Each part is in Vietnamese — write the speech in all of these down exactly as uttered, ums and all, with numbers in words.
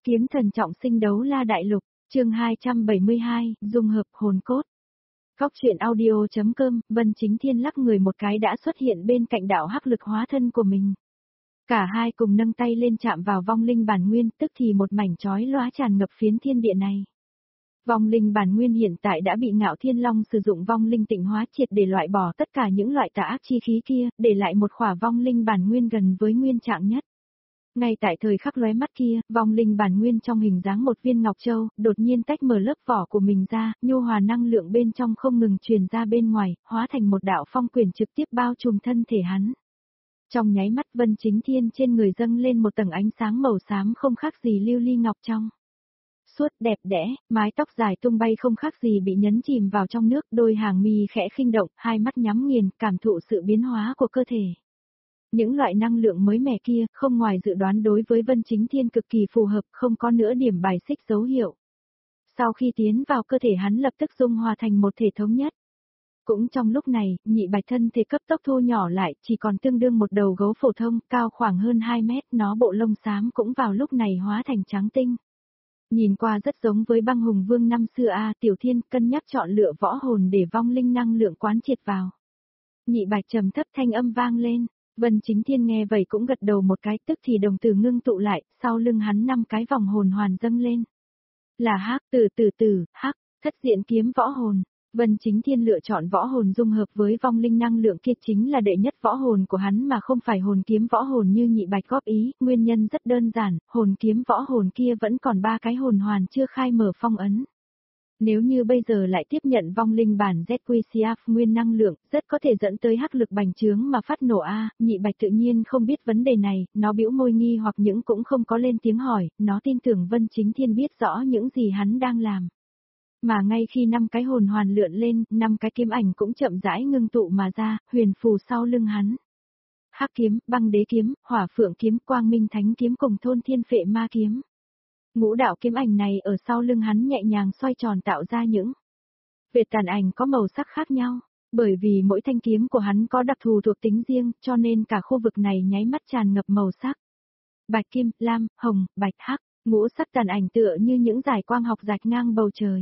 Kiếm thần trọng sinh đấu la đại lục, chương hai trăm bảy mươi hai, dung hợp hồn cốt. Góc truyện audio.com, Vân Chính Thiên lắc người một cái đã xuất hiện bên cạnh đạo hắc lực hóa thân của mình. Cả hai cùng nâng tay lên chạm vào vong linh bản nguyên, tức thì một mảnh chói lóa tràn ngập phiến thiên địa này. Vong linh bản nguyên hiện tại đã bị Ngạo Thiên Long sử dụng vong linh tịnh hóa triệt để loại bỏ tất cả những loại tà ác chi khí kia, để lại một khỏa vong linh bản nguyên gần với nguyên trạng nhất. Ngay tại thời khắc lóe mắt kia, vong linh bản nguyên trong hình dáng một viên ngọc châu, đột nhiên tách mở lớp vỏ của mình ra, nhu hòa năng lượng bên trong không ngừng truyền ra bên ngoài, hóa thành một đạo phong quyền trực tiếp bao trùm thân thể hắn. Trong nháy mắt Vân Chính Thiên trên người dâng lên một tầng ánh sáng màu xám không khác gì lưu ly ngọc trong. Suốt đẹp đẽ, mái tóc dài tung bay không khác gì bị nhấn chìm vào trong nước, đôi hàng mi khẽ khinh động, hai mắt nhắm nghiền, cảm thụ sự biến hóa của cơ thể. Những loại năng lượng mới mẻ kia, không ngoài dự đoán đối với Vân Chính Thiên cực kỳ phù hợp, không có nữa điểm bài xích dấu hiệu. Sau khi tiến vào cơ thể hắn lập tức dung hòa thành một thể thống nhất. Cũng trong lúc này, nhị bạch thân thể cấp tốc thu nhỏ lại, chỉ còn tương đương một đầu gấu phổ thông, cao khoảng hơn hai mét, nó bộ lông xám cũng vào lúc này hóa thành trắng tinh. Nhìn qua rất giống với băng hùng vương năm xưa a, Tiểu Thiên cân nhắc chọn lựa võ hồn để vong linh năng lượng quán triệt vào. Nhị bạch trầm thấp thanh âm vang lên. Vân Chính Thiên nghe vậy cũng gật đầu một cái, tức thì đồng tử ngưng tụ lại, sau lưng hắn năm cái vòng hồn hoàn dâng lên. Là hắc, từ từ từ, hắc, thất diện kiếm võ hồn. Vân Chính Thiên lựa chọn võ hồn dung hợp với vong linh năng lượng kia chính là đệ nhất võ hồn của hắn mà không phải hồn kiếm võ hồn như nhị bạch góp ý, nguyên nhân rất đơn giản, hồn kiếm võ hồn kia vẫn còn ba cái hồn hoàn chưa khai mở phong ấn. Nếu như bây giờ lại tiếp nhận vong linh bản Z Q C F nguyên năng lượng, rất có thể dẫn tới hắc lực bành trướng mà phát nổ a, nhị bạch tự nhiên không biết vấn đề này, nó bĩu môi nghi hoặc những cũng không có lên tiếng hỏi, nó tin tưởng Vân Chính Thiên biết rõ những gì hắn đang làm. Mà ngay khi năm cái hồn hoàn lượn lên, năm cái kiếm ảnh cũng chậm rãi ngưng tụ mà ra, huyền phù sau lưng hắn. Hắc kiếm, băng đế kiếm, hỏa phượng kiếm, quang minh thánh kiếm cùng thôn thiên phệ ma kiếm. Ngũ đạo kiếm ảnh này ở sau lưng hắn nhẹ nhàng xoay tròn tạo ra những vệt tàn ảnh có màu sắc khác nhau, bởi vì mỗi thanh kiếm của hắn có đặc thù thuộc tính riêng, cho nên cả khu vực này nháy mắt tràn ngập màu sắc. Bạch kim, lam, hồng, bạch hắc, ngũ sắc tàn ảnh tựa như những dải quang học rạch ngang bầu trời.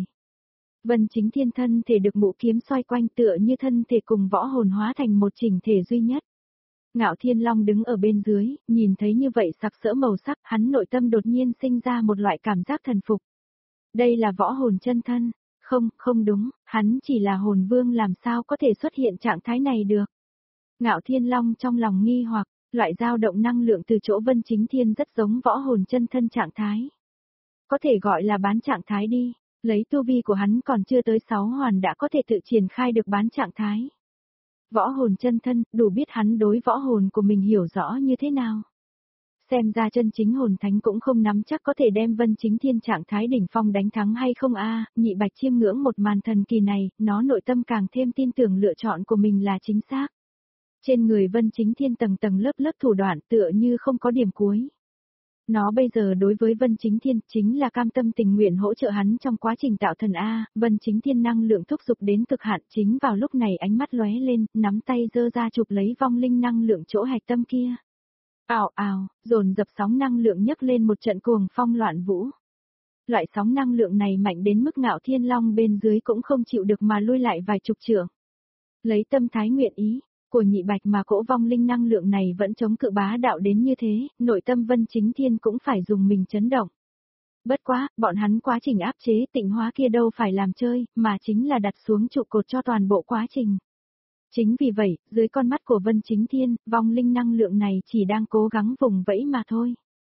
Vân Chính Thiên thân thể được ngũ kiếm xoay quanh tựa như thân thể cùng võ hồn hóa thành một chỉnh thể duy nhất. Ngạo Thiên Long đứng ở bên dưới, nhìn thấy như vậy sặc sỡ màu sắc, hắn nội tâm đột nhiên sinh ra một loại cảm giác thần phục. Đây là võ hồn chân thân, không, không đúng, hắn chỉ là hồn vương làm sao có thể xuất hiện trạng thái này được. Ngạo Thiên Long trong lòng nghi hoặc, loại dao động năng lượng từ chỗ Vân Chính Thiên rất giống võ hồn chân thân trạng thái. Có thể gọi là bán trạng thái đi, lấy tu vi của hắn còn chưa tới sáu hoàn đã có thể tự triển khai được bán trạng thái. Võ hồn chân thân, đủ biết hắn đối võ hồn của mình hiểu rõ như thế nào. Xem ra chân chính hồn thánh cũng không nắm chắc có thể đem Vân Chính Thiên trạng thái đỉnh phong đánh thắng hay không a. Nhị bạch chiêm ngưỡng một màn thần kỳ này, nó nội tâm càng thêm tin tưởng lựa chọn của mình là chính xác. Trên người Vân Chính Thiên tầng tầng lớp lớp thủ đoạn tựa như không có điểm cuối. Nó bây giờ đối với Vân Chính Thiên chính là cam tâm tình nguyện hỗ trợ hắn trong quá trình tạo thần A, Vân Chính Thiên năng lượng thúc giục đến cực hạn, chính vào lúc này ánh mắt lóe lên, nắm tay giơ ra chụp lấy vong linh năng lượng chỗ hạch tâm kia. Ào ào, dồn dập sóng năng lượng nhấc lên một trận cuồng phong loạn vũ. Loại sóng năng lượng này mạnh đến mức Ngạo Thiên Long bên dưới cũng không chịu được mà lui lại vài chục trượng. Lấy tâm thái nguyện ý của nhị bạch mà cỗ vong linh năng lượng này vẫn chống cự bá đạo đến như thế, nội tâm Vân Chính Thiên cũng phải dùng mình chấn động. Bất quá, bọn hắn quá trình áp chế tịnh hóa kia đâu phải làm chơi, mà chính là đặt xuống trụ cột cho toàn bộ quá trình. Chính vì vậy, dưới con mắt của Vân Chính Thiên, vong linh năng lượng này chỉ đang cố gắng vùng vẫy mà thôi.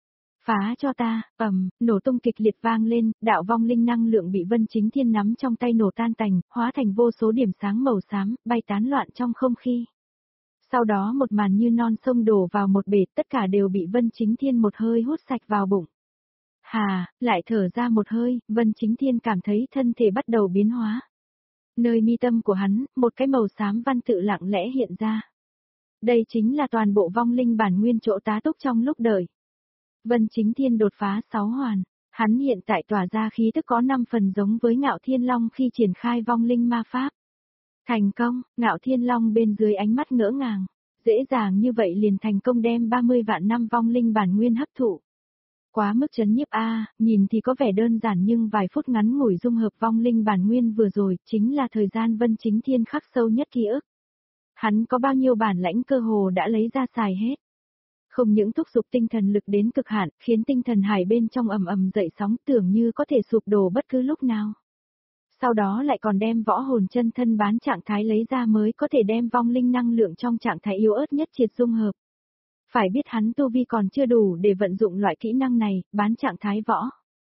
Phá cho ta, ầm, nổ tung kịch liệt vang lên, đạo vong linh năng lượng bị Vân Chính Thiên nắm trong tay nổ tan tành, hóa thành vô số điểm sáng màu xám, bay tán loạn trong không khí. Sau đó một màn như non sông đổ vào một bể, tất cả đều bị Vân Chính Thiên một hơi hút sạch vào bụng. Hà, lại thở ra một hơi, Vân Chính Thiên cảm thấy thân thể bắt đầu biến hóa. Nơi mi tâm của hắn, một cái màu xám văn tự lặng lẽ hiện ra. Đây chính là toàn bộ vong linh bản nguyên chỗ tá túc trong lúc đời. Vân Chính Thiên đột phá sáu hoàn, hắn hiện tại tỏa ra khí tức có năm phần giống với Ngạo Thiên Long khi triển khai vong linh ma pháp. Thành công, Ngạo Thiên Long bên dưới ánh mắt ngỡ ngàng, dễ dàng như vậy liền thành công đem ba mươi vạn năm vong linh bản nguyên hấp thụ. Quá mức chấn nhiếp a, nhìn thì có vẻ đơn giản nhưng vài phút ngắn ngủi dung hợp vong linh bản nguyên vừa rồi, chính là thời gian Vân Chính Thiên khắc sâu nhất ký ức. Hắn có bao nhiêu bản lãnh cơ hồ đã lấy ra xài hết. Không những thúc giục tinh thần lực đến cực hạn, khiến tinh thần hải bên trong ầm ầm dậy sóng tưởng như có thể sụp đổ bất cứ lúc nào. Sau đó lại còn đem võ hồn chân thân bán trạng thái lấy ra mới có thể đem vong linh năng lượng trong trạng thái yếu ớt nhất triệt dung hợp. Phải biết hắn tu vi còn chưa đủ để vận dụng loại kỹ năng này, bán trạng thái võ.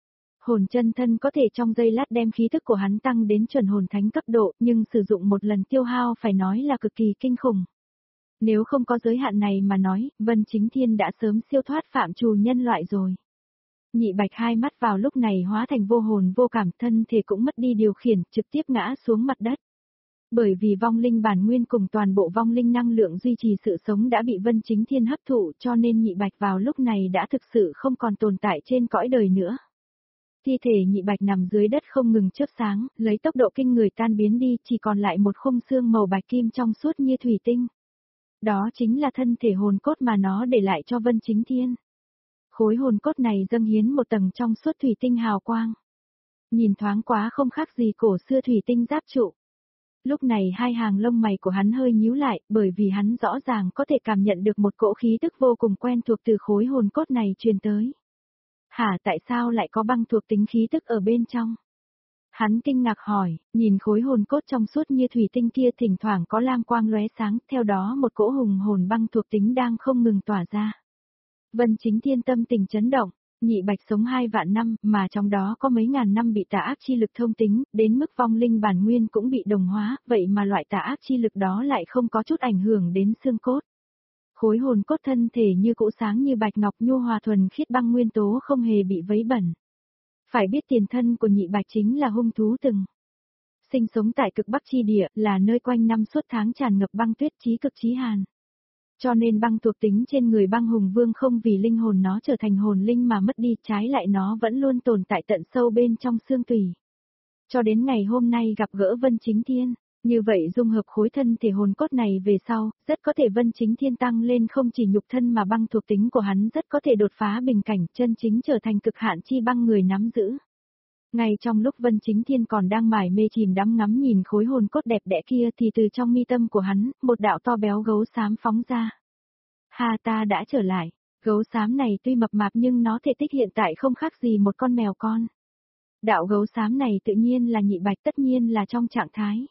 Hồn chân thân có thể trong giây lát đem khí thức của hắn tăng đến chuẩn hồn thánh cấp độ, nhưng sử dụng một lần tiêu hao phải nói là cực kỳ kinh khủng. Nếu không có giới hạn này mà nói, Vân Chính Thiên đã sớm siêu thoát phạm trù nhân loại rồi. Nhị Bạch hai mắt vào lúc này hóa thành vô hồn vô cảm, thân thể cũng mất đi điều khiển, trực tiếp ngã xuống mặt đất. Bởi vì vong linh bản nguyên cùng toàn bộ vong linh năng lượng duy trì sự sống đã bị Vân Chính Thiên hấp thụ, cho nên Nhị Bạch vào lúc này đã thực sự không còn tồn tại trên cõi đời nữa. Thi thể Nhị Bạch nằm dưới đất không ngừng chớp sáng, lấy tốc độ kinh người tan biến đi, chỉ còn lại một khung xương màu bạch kim trong suốt như thủy tinh. Đó chính là thân thể hồn cốt mà nó để lại cho Vân Chính Thiên. Khối hồn cốt này dâng hiến một tầng trong suốt thủy tinh hào quang. Nhìn thoáng quá không khác gì cổ xưa thủy tinh giáp trụ. Lúc này hai hàng lông mày của hắn hơi nhíu lại, bởi vì hắn rõ ràng có thể cảm nhận được một cỗ khí tức vô cùng quen thuộc từ khối hồn cốt này truyền tới. Hả, tại sao lại có băng thuộc tính khí tức ở bên trong? Hắn kinh ngạc hỏi, nhìn khối hồn cốt trong suốt như thủy tinh kia thỉnh thoảng có lam quang lóe sáng, theo đó một cỗ hùng hồn băng thuộc tính đang không ngừng tỏa ra. Vân Chính Thiên tâm tình chấn động, Nhị Bạch sống hai vạn năm, mà trong đó có mấy ngàn năm bị tà ác chi lực thông tính, đến mức vong linh bản nguyên cũng bị đồng hóa, vậy mà loại tà ác chi lực đó lại không có chút ảnh hưởng đến xương cốt. Khối hồn cốt thân thể như cũ sáng như bạch ngọc nhu hòa thuần khiết băng nguyên tố không hề bị vấy bẩn. Phải biết tiền thân của Nhị Bạch chính là hung thú từng sinh sống tại cực Bắc chi địa, là nơi quanh năm suốt tháng tràn ngập băng tuyết chí cực chí hàn. Cho nên băng thuộc tính trên người băng hùng vương không vì linh hồn nó trở thành hồn linh mà mất đi, trái lại nó vẫn luôn tồn tại tận sâu bên trong xương tủy. Cho đến ngày hôm nay gặp gỡ Vân Chính Thiên, như vậy dung hợp khối thân thể hồn cốt này về sau, rất có thể Vân Chính Thiên tăng lên không chỉ nhục thân mà băng thuộc tính của hắn rất có thể đột phá bình cảnh, chân chính trở thành cực hạn chi băng người nắm giữ. Ngay trong lúc Vân Chính Thiên còn đang mải mê chìm đắm ngắm nhìn khối hồn cốt đẹp đẽ kia thì từ trong mi tâm của hắn, một đạo to béo gấu xám phóng ra. Ha, ta đã trở lại, gấu xám này tuy mập mạp nhưng nó thể tích hiện tại không khác gì một con mèo con. Đạo gấu xám này tự nhiên là Nhị Bạch, tất nhiên là trong trạng thái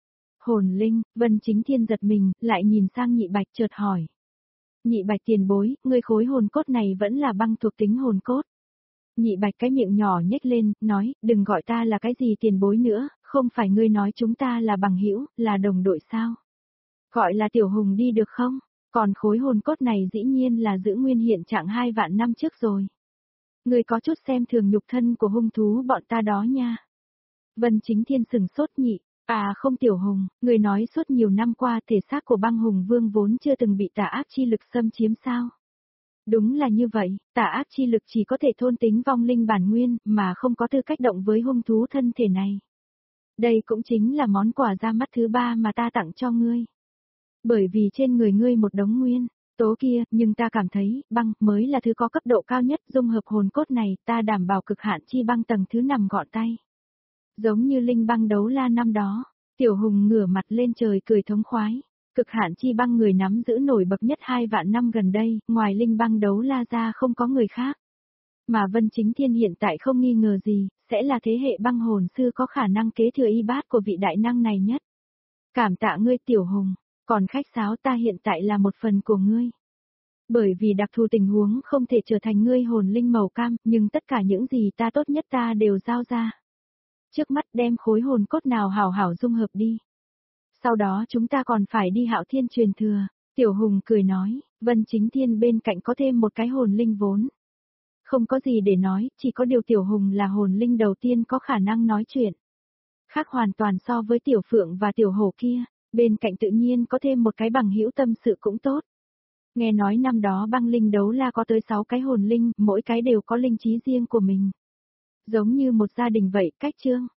hồn linh. Vân Chính Thiên giật mình, lại nhìn sang Nhị Bạch chợt hỏi. Nhị Bạch tiền bối, ngươi khối hồn cốt này vẫn là băng thuộc tính hồn cốt. Nhị Bạch cái miệng nhỏ nhếch lên, nói, đừng gọi ta là cái gì tiền bối nữa, không phải ngươi nói chúng ta là bằng hữu, là đồng đội sao? Gọi là Tiểu Hùng đi được không? Còn khối hồn cốt này dĩ nhiên là giữ nguyên hiện trạng hai vạn năm trước rồi. Ngươi có chút xem thường nhục thân của hung thú bọn ta đó nha. Vân Chính Thiên sừng sốt nhị, à không Tiểu Hùng, ngươi nói suốt nhiều năm qua thể xác của băng hùng vương vốn chưa từng bị tà ác chi lực xâm chiếm sao? Đúng là như vậy, tà ác chi lực chỉ có thể thôn tính vong linh bản nguyên, mà không có tư cách động với hung thú thân thể này. Đây cũng chính là món quà ra mắt thứ ba mà ta tặng cho ngươi. Bởi vì trên người ngươi một đống nguyên tố kia, nhưng ta cảm thấy, băng mới là thứ có cấp độ cao nhất, dung hợp hồn cốt này, ta đảm bảo cực hạn chi băng tầng thứ nằm gọn tay. Giống như linh băng đấu la năm đó, Tiểu Hùng ngửa mặt lên trời cười thống khoái. Cực hạn chi băng người nắm giữ nổi bật nhất hai vạn năm gần đây, ngoài linh băng đấu la ra không có người khác. Mà Vân Chính Thiên hiện tại không nghi ngờ gì, sẽ là thế hệ băng hồn sư có khả năng kế thừa y bát của vị đại năng này nhất. Cảm tạ ngươi Tiểu Hùng, còn khách sáo ta hiện tại là một phần của ngươi. Bởi vì đặc thù tình huống không thể trở thành ngươi hồn linh màu cam, nhưng tất cả những gì ta tốt nhất ta đều giao ra. Trước mắt đem khối hồn cốt nào hảo hảo dung hợp đi. Sau đó chúng ta còn phải đi Hạo Thiên truyền thừa. Tiểu Hùng cười nói, Vân Chính Thiên bên cạnh có thêm một cái hồn linh vốn. Không có gì để nói, chỉ có điều Tiểu Hùng là hồn linh đầu tiên có khả năng nói chuyện. Khác hoàn toàn so với Tiểu Phượng và Tiểu Hổ kia, bên cạnh tự nhiên có thêm một cái bằng hữu tâm sự cũng tốt. Nghe nói năm đó băng linh đấu la có tới sáu cái hồn linh, mỗi cái đều có linh trí riêng của mình. Giống như một gia đình vậy, cách chương.